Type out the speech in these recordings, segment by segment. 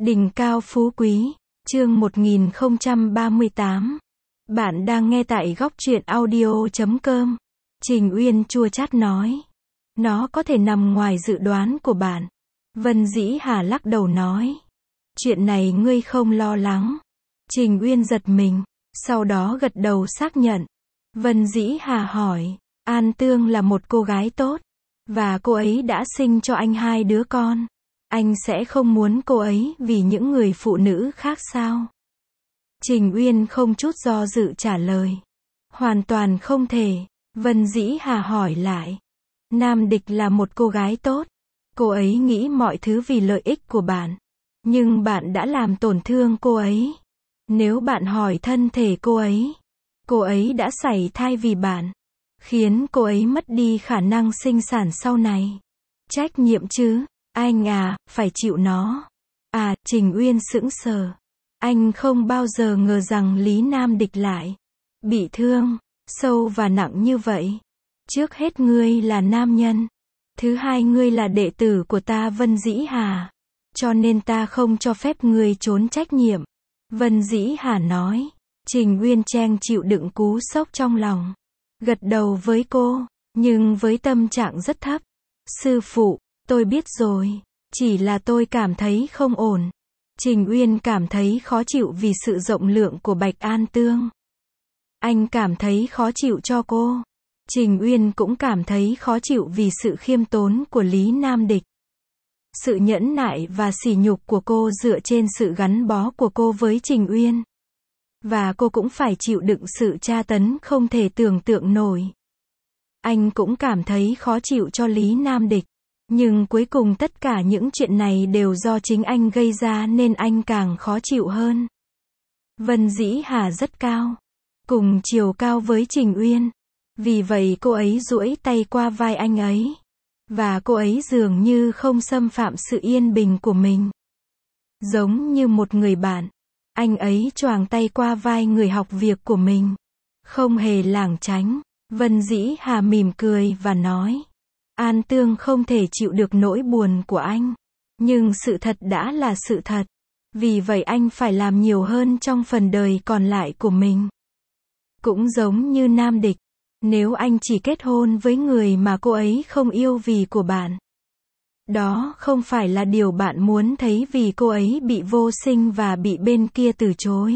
Đỉnh cao phú quý, chương 1038. Bạn đang nghe tại góc truyện audio.com. Trình Uyên chua chát nói. Nó có thể nằm ngoài dự đoán của bạn. Vân Dĩ Hà lắc đầu nói. Chuyện này ngươi không lo lắng. Trình Uyên giật mình, sau đó gật đầu xác nhận. Vân Dĩ Hà hỏi, An Tương là một cô gái tốt, và cô ấy đã sinh cho anh 2 đứa con. Anh sẽ không muốn cô ấy vì những người phụ nữ khác sao? Trình Uyên không chút do dự trả lời. Hoàn toàn không thể. Vân Dĩ Hà hỏi lại. Nam Địch là một cô gái tốt. Cô ấy nghĩ mọi thứ vì lợi ích của bạn. Nhưng bạn đã làm tổn thương cô ấy. Nếu bạn hỏi thân thể cô ấy đã sảy thai vì bạn, khiến cô ấy mất đi khả năng sinh sản sau này. Trách nhiệm chứ? Anh à, phải chịu nó. À, Trình Uyên sững sờ. Anh không bao giờ ngờ rằng Lý Nam Địch lại bị thương sâu và nặng như vậy. Trước hết ngươi là nam nhân. Thứ hai, ngươi là đệ tử của ta Vân Dĩ Hà. Cho nên ta không cho phép ngươi trốn trách nhiệm. Vân Dĩ Hà nói. Trình Uyên Trang chịu đựng cú sốc trong lòng. Gật đầu với cô, nhưng với tâm trạng rất thấp. Sư phụ, tôi biết rồi. Chỉ là tôi cảm thấy không ổn. Trình Uyên cảm thấy khó chịu vì sự rộng lượng của Bạch An Tương. Anh cảm thấy khó chịu cho cô. Trình Uyên cũng cảm thấy khó chịu vì sự khiêm tốn của Lý Nam Địch. Sự nhẫn nại và sỉ nhục của cô dựa trên sự gắn bó của cô với Trình Uyên. Và cô cũng phải chịu đựng sự tra tấn không thể tưởng tượng nổi. Anh cũng cảm thấy khó chịu cho Lý Nam Địch. Nhưng cuối cùng tất cả những chuyện này đều do chính anh gây ra nên anh càng khó chịu hơn. Vân Dĩ Hà rất cao, cùng chiều cao với Trình Uyên. Vì vậy cô ấy duỗi tay qua vai anh ấy. Và cô ấy dường như không xâm phạm sự yên bình của mình. Giống như một người bạn, anh ấy choàng tay qua vai người học việc của mình. Không hề lảng tránh. Vân Dĩ Hà mỉm cười và nói. An Tương không thể chịu được nỗi buồn của anh. Nhưng sự thật đã là sự thật. Vì vậy anh phải làm nhiều hơn trong phần đời còn lại của mình. Cũng giống như Nam Địch. Nếu anh chỉ kết hôn với người mà cô ấy không yêu vì của bạn. Đó không phải là điều bạn muốn thấy vì cô ấy bị vô sinh và bị bên kia từ chối.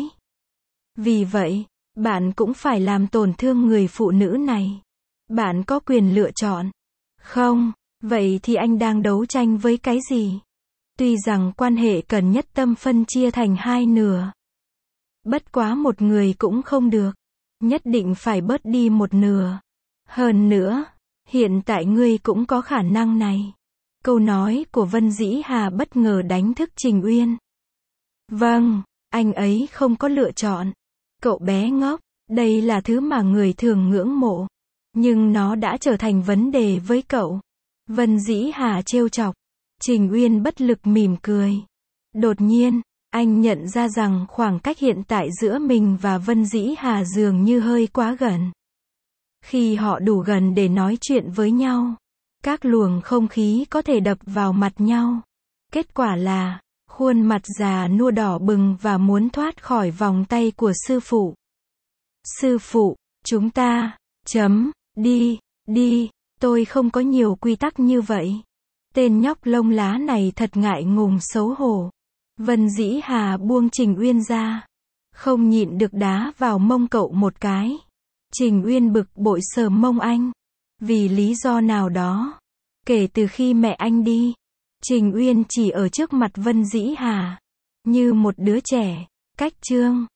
Vì vậy, bạn cũng phải làm tổn thương người phụ nữ này. Bạn có quyền lựa chọn. Không, vậy thì anh đang đấu tranh với cái gì? Tuy rằng quan hệ cần nhất tâm phân chia thành 2 nửa. Bất quá một người cũng không được. Nhất định phải bớt đi một nửa. Hơn nữa, hiện tại ngươi cũng có khả năng này. Câu nói của Vân Dĩ Hà bất ngờ đánh thức Trình Uyên. Vâng, anh ấy không có lựa chọn. Cậu bé ngốc, đây là thứ mà người thường ngưỡng mộ. Nhưng nó đã trở thành vấn đề với cậu. Vân Dĩ Hà trêu chọc. Trình Uyên bất lực mỉm cười. Đột nhiên, anh nhận ra rằng khoảng cách hiện tại giữa mình và Vân Dĩ Hà dường như hơi quá gần. Khi họ đủ gần để nói chuyện với nhau, các luồng không khí có thể đập vào mặt nhau. Kết quả là, khuôn mặt già nua đỏ bừng và muốn thoát khỏi vòng tay của sư phụ. Sư phụ, chúng ta, đi, tôi không có nhiều quy tắc như vậy. Tên nhóc lông lá này thật ngại ngùng xấu hổ. Vân Dĩ Hà buông Trình Uyên ra. Không nhịn được đá vào mông cậu một cái. Trình Uyên bực bội sờ mông anh. Vì lý do nào đó. Kể từ khi mẹ anh đi, Trình Uyên chỉ ở trước mặt Vân Dĩ Hà. Như một đứa trẻ. Cách chương